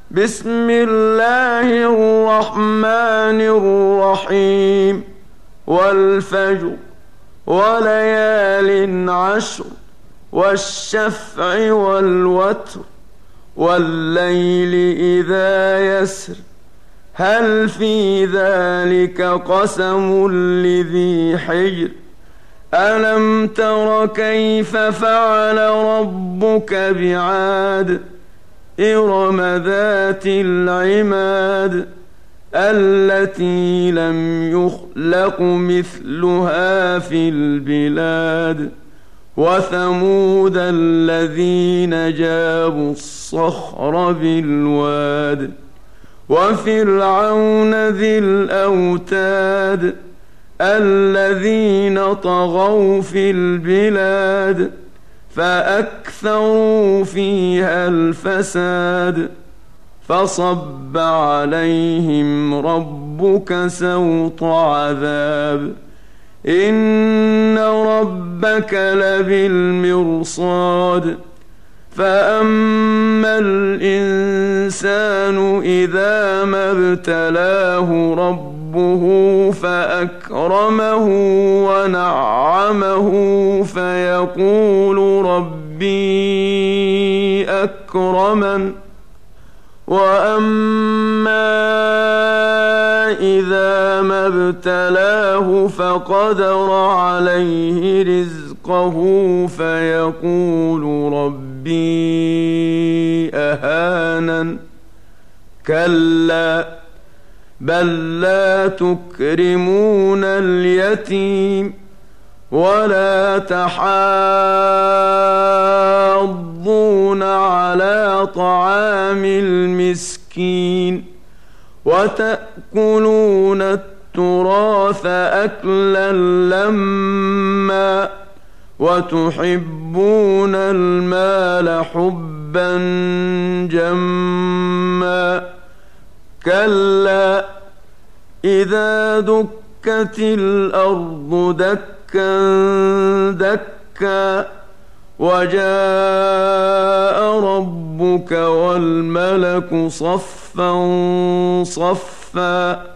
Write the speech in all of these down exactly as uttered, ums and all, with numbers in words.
بسم الله الرحمن الرحيم والفجر وليال عشر والشفع والوتر والليل إذا يسر هل في ذلك قسم لذي حجر ألم تر كيف فعل ربك بعاد إرم ذات العماد التي لم يخلق مثلها في البلاد وثمود الذين جابوا الصخر بالواد وفرعون ذي الأوتاد الذين طغوا في البلاد فأكثروا فيها الفساد فصب عليهم ربك سوط عذاب إن ربك لبالمرصاد فأما الإنسان إذا ما ابتلاه ربه فأكرمه ونعمه فيقول ربي أكرمن وأما إذا ما ابتلاه فقدر عليه رزقه فيقول ربي أهانن كلا بل لا تكرمون اليتيم ولا تحاضون على طعام المسكين وتأكلون التراث أكلا لما وتحبون المال حبا جما كلا إذا دكت الأرض دكا دكا وجاء ربك والملك صفا صفا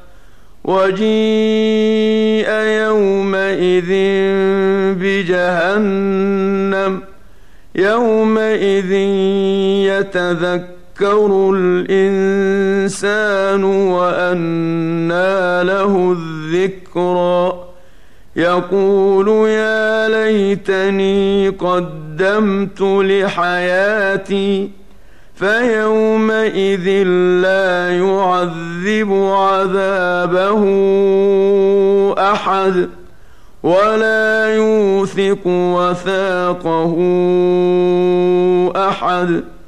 وجيء يومئذ بجهنم يومئذ يتذكر الإنسان وأنى له الذكرى يقول يا ليتني قدمت لحياتي فيومئذ لا يعذب عذابه أحد ولا يوثق وثاقه أحد